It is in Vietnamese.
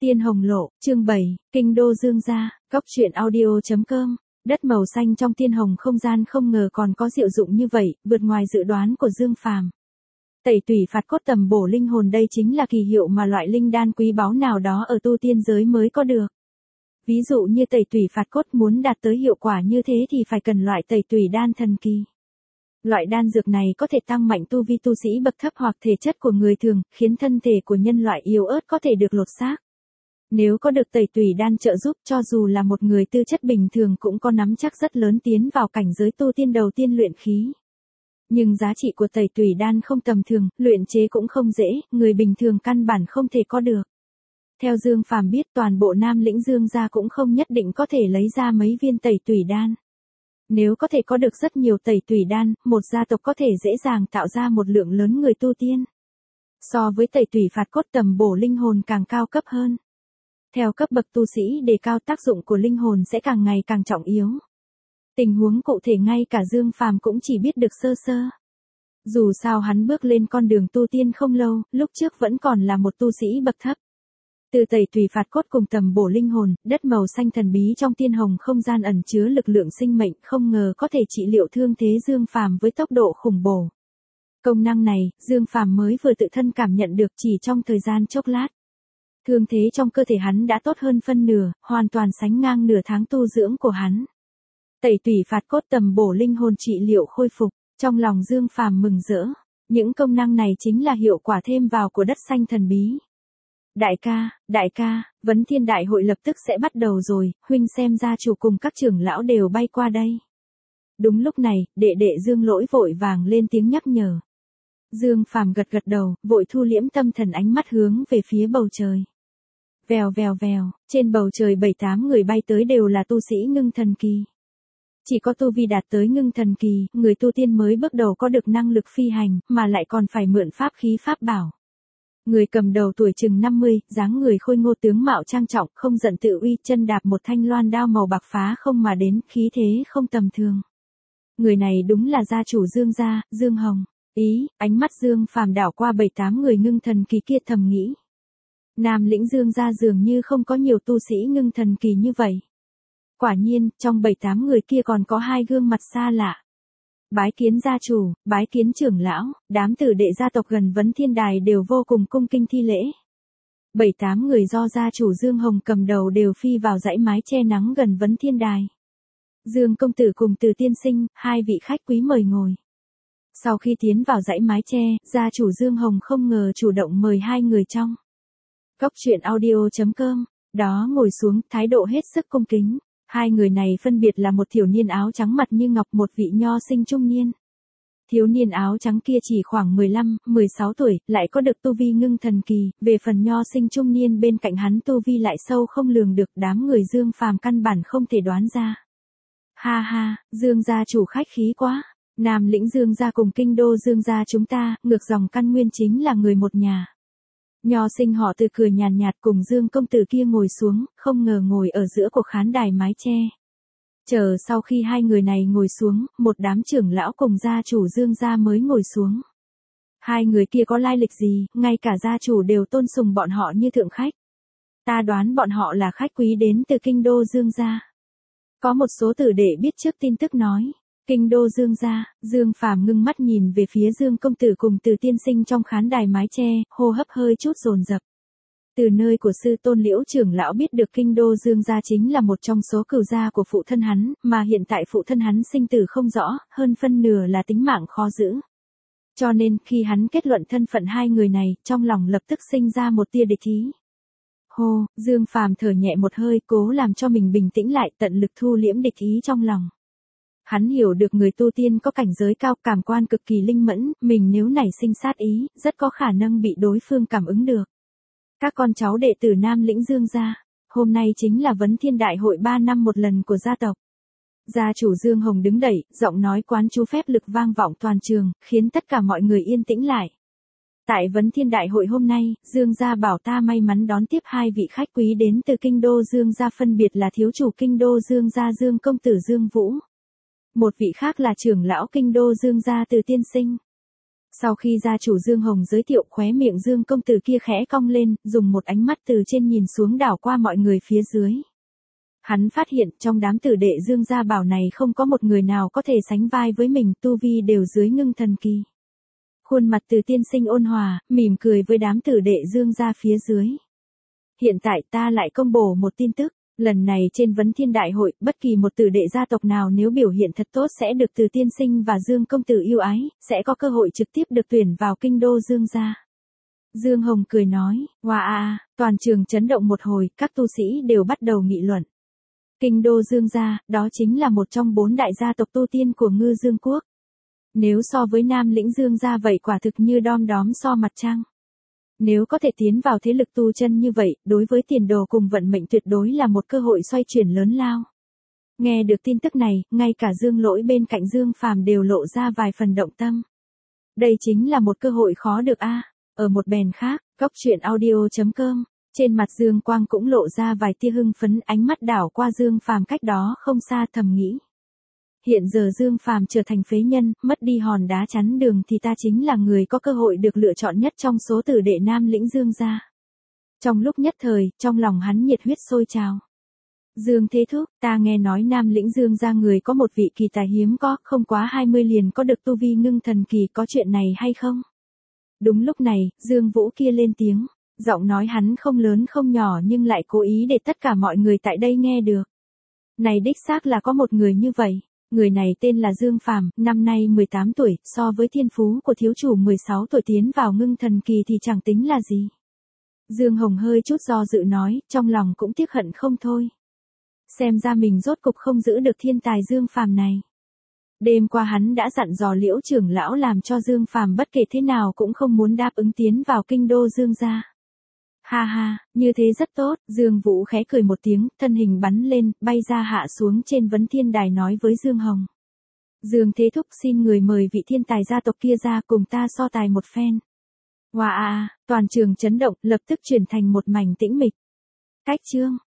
Tiên Hồng Lộ, chương 7, Kinh đô Dương gia, Cốc truyện audio.com. Đất màu xanh trong tiên hồng không gian không ngờ còn có diệu dụng như vậy, vượt ngoài dự đoán của Dương Phàm. Tẩy tủy phạt cốt tầm bổ linh hồn, đây chính là kỳ hiệu mà loại linh đan quý báu nào đó ở tu tiên giới mới có được. Ví dụ như tẩy tủy phạt cốt muốn đạt tới hiệu quả như thế thì phải cần loại tẩy tủy đan thần kỳ. Loại đan dược này có thể tăng mạnh tu vi tu sĩ bậc thấp hoặc thể chất của người thường, khiến thân thể của nhân loại yếu ớt có thể được lột xác. Nếu có được tẩy tủy đan trợ giúp, cho dù là một người tư chất bình thường cũng có nắm chắc rất lớn tiến vào cảnh giới tu tiên đầu tiên luyện khí. Nhưng giá trị của tẩy tủy đan không tầm thường, luyện chế cũng không dễ, người bình thường căn bản không thể có được. Theo Dương Phàm biết, toàn bộ Nam Lĩnh Dương gia cũng không nhất định có thể lấy ra mấy viên tẩy tủy đan. Nếu có thể có được rất nhiều tẩy tủy đan, một gia tộc có thể dễ dàng tạo ra một lượng lớn người tu tiên. So với tẩy tủy phạt cốt tầm bổ linh hồn càng cao cấp hơn. Theo cấp bậc tu sĩ đề cao, tác dụng của linh hồn sẽ càng ngày càng trọng yếu. Tình huống cụ thể ngay cả Dương Phàm cũng chỉ biết được sơ sơ. Dù sao hắn bước lên con đường tu tiên không lâu, lúc trước vẫn còn là một tu sĩ bậc thấp. Từ tẩy tủy phạt cốt cùng tầm bổ linh hồn, đất màu xanh thần bí trong tiên hồng không gian ẩn chứa lực lượng sinh mệnh, không ngờ có thể trị liệu thương thế Dương Phàm với tốc độ khủng bổ. Công năng này, Dương Phàm mới vừa tự thân cảm nhận được chỉ trong thời gian chốc lát. Thương thế trong cơ thể hắn đã tốt hơn phân nửa, hoàn toàn sánh ngang nửa tháng tu dưỡng của hắn. Tẩy tủy phạt cốt tầm bổ linh hồn trị liệu khôi phục, trong lòng Dương Phàm mừng rỡ. Những công năng này chính là hiệu quả thêm vào của đất xanh thần bí. Đại ca, Vấn Thiên Đại hội lập tức sẽ bắt đầu rồi, huynh xem gia chủ cùng các trưởng lão đều bay qua đây. Đúng lúc này, đệ đệ Dương Lỗi vội vàng lên tiếng nhắc nhở. Dương Phàm gật gật đầu, vội thu liễm tâm thần, ánh mắt hướng về phía bầu trời. Vèo vèo vèo, trên bầu trời 7-8 người bay tới đều là tu sĩ ngưng thần kỳ. Chỉ có tu vi đạt tới ngưng thần kỳ, người tu tiên mới bước đầu có được năng lực phi hành, mà lại còn phải mượn pháp khí pháp bảo. Người cầm đầu tuổi chừng 50, dáng người khôi ngô tướng mạo trang trọng, không giận tự uy, chân đạp một thanh loan đao màu bạc phá không mà đến, khí thế không tầm thường. Người này đúng là gia chủ Dương gia, Dương Hồng. Ánh mắt Dương Phàm đảo qua 7-8 người ngưng thần kỳ kia, thầm nghĩ. Nam Lĩnh Dương gia dường như không có nhiều tu sĩ ngưng thần kỳ như vậy. Quả nhiên, trong 7-8 người kia còn có 2 gương mặt xa lạ. Bái kiến gia chủ, bái kiến trưởng lão, đám tử đệ gia tộc gần Vấn Thiên Đài đều vô cùng cung kinh thi lễ. 7-8 người do gia chủ Dương Hồng cầm đầu đều phi vào dãy mái che nắng gần Vấn Thiên Đài. Dương công tử cùng Từ tiên sinh, 2 vị khách quý mời ngồi. Sau khi tiến vào dãy mái che, gia chủ Dương Hồng không ngờ chủ động mời 2 người trong Cốc truyện audio.com, đó ngồi xuống, thái độ hết sức cung kính. 2 người này phân biệt là một thiếu niên áo trắng mặt như ngọc, một vị nho sinh trung niên. Thiếu niên áo trắng kia chỉ khoảng 15-16 tuổi, lại có được tu vi ngưng thần kỳ, về phần nho sinh trung niên bên cạnh hắn tu vi lại sâu không lường được, đám người Dương Phàm căn bản không thể đoán ra. Ha ha, Dương gia chủ khách khí quá. Nam Lĩnh Dương gia cùng kinh đô Dương gia chúng ta, ngược dòng căn nguyên chính là người một nhà. Nho sinh họ Từ cười nhàn nhạt cùng Dương công tử kia ngồi xuống, không ngờ ngồi ở giữa của khán đài mái che. Chờ sau khi 2 người này ngồi xuống, một đám trưởng lão cùng gia chủ Dương gia mới ngồi xuống. 2 người kia có lai lịch gì, ngay cả gia chủ đều tôn sùng bọn họ như thượng khách. Ta đoán bọn họ là khách quý đến từ kinh đô Dương gia. Có một số tử đệ biết trước tin tức nói. Kinh đô Dương gia, Dương Phàm ngưng mắt nhìn về phía Dương công tử cùng Từ tiên sinh trong khán đài mái che, hô hấp hơi chút dồn dập. Từ nơi của sư tôn Liễu trưởng lão biết được kinh đô Dương gia chính là một trong số cửu gia của phụ thân hắn, mà hiện tại phụ thân hắn sinh tử không rõ, hơn phân nửa là tính mạng khó giữ. Cho nên khi hắn kết luận thân phận 2 người này, trong lòng lập tức sinh ra một tia địch ý. Hô, Dương Phàm thở nhẹ một hơi, cố làm cho mình bình tĩnh lại, tận lực thu liễm địch ý trong lòng. Hắn hiểu được người tu tiên có cảnh giới cao, cảm quan cực kỳ linh mẫn, mình nếu nảy sinh sát ý, rất có khả năng bị đối phương cảm ứng được. Các con cháu đệ tử Nam Lĩnh Dương gia, hôm nay chính là Vấn Thiên Đại hội 3 năm một lần của gia tộc. Gia chủ Dương Hồng đứng đẩy, giọng nói quán chú phép lực vang vọng toàn trường, khiến tất cả mọi người yên tĩnh lại. Tại Vấn Thiên Đại hội hôm nay, Dương gia bảo ta may mắn đón tiếp 2 vị khách quý đến từ kinh đô Dương gia, phân biệt là thiếu chủ kinh đô Dương gia Dương công tử Dương Vũ. Một vị khác là trưởng lão kinh đô Dương gia Từ tiên sinh. Sau khi gia chủ Dương Hồng giới thiệu, khóe miệng Dương công tử kia khẽ cong lên, dùng một ánh mắt từ trên nhìn xuống đảo qua mọi người phía dưới. Hắn phát hiện trong đám tử đệ Dương gia bảo này không có một người nào có thể sánh vai với mình, tu vi đều dưới ngưng thần kỳ. Khuôn mặt Từ tiên sinh ôn hòa, mỉm cười với đám tử đệ Dương gia phía dưới. Hiện tại ta lại công bố một tin tức. Lần này trên Vấn Thiên Đại hội, bất kỳ một tử đệ gia tộc nào nếu biểu hiện thật tốt sẽ được Từ tiên sinh và Dương công tử yêu ái, sẽ có cơ hội trực tiếp được tuyển vào kinh đô Dương gia. Dương Hồng cười nói, wow, toàn trường chấn động một hồi, các tu sĩ đều bắt đầu nghị luận. Kinh đô Dương gia, đó chính là một trong 4 đại gia tộc tu tiên của Ngư Dương quốc. Nếu so với Nam Lĩnh Dương gia vậy quả thực như đom đóm so mặt trăng. Nếu có thể tiến vào thế lực tu chân như vậy, đối với tiền đồ cùng vận mệnh tuyệt đối là một cơ hội xoay chuyển lớn lao. Nghe được tin tức này, ngay cả Dương Lỗi bên cạnh Dương Phàm đều lộ ra vài phần động tâm. Đây chính là một cơ hội khó được a. Ở một bèn khác, coctruyện.audio.com, trên mặt Dương Quang cũng lộ ra vài tia hưng phấn, ánh mắt đảo qua Dương Phàm cách đó không xa, thầm nghĩ. Hiện giờ Dương Phàm trở thành phế nhân, mất đi hòn đá chắn đường thì ta chính là người có cơ hội được lựa chọn nhất trong số tử đệ Nam Lĩnh Dương gia. Trong lúc nhất thời, trong lòng hắn nhiệt huyết sôi trào. Dương Thế Thúc, ta nghe nói Nam Lĩnh Dương gia người có một vị kỳ tài hiếm có, không quá 20 liền có được tu vi ngưng thần kỳ, có chuyện này hay không? Đúng lúc này, Dương Vũ kia lên tiếng, giọng nói hắn không lớn không nhỏ nhưng lại cố ý để tất cả mọi người tại đây nghe được. Này đích xác là có một người như vậy. Người này tên là Dương Phàm, năm nay 18 tuổi, so với thiên phú của thiếu chủ 16 tuổi tiến vào ngưng thần kỳ thì chẳng tính là gì. Dương Hồng hơi chút do dự nói, trong lòng cũng tiếc hận không thôi. Xem ra mình rốt cục không giữ được thiên tài Dương Phàm này. Đêm qua hắn đã dặn dò Liễu trưởng lão làm cho Dương Phàm bất kể thế nào cũng không muốn đáp ứng tiến vào kinh đô Dương gia. Ha ha, như thế rất tốt, Dương Vũ khẽ cười một tiếng, thân hình bắn lên, bay ra hạ xuống trên Vấn Thiên Đài nói với Dương Hồng. Dương Thế Thúc xin người mời vị thiên tài gia tộc kia ra cùng ta so tài một phen. Wow, toàn trường chấn động, lập tức chuyển thành một mảnh tĩnh mịch. Cách chương.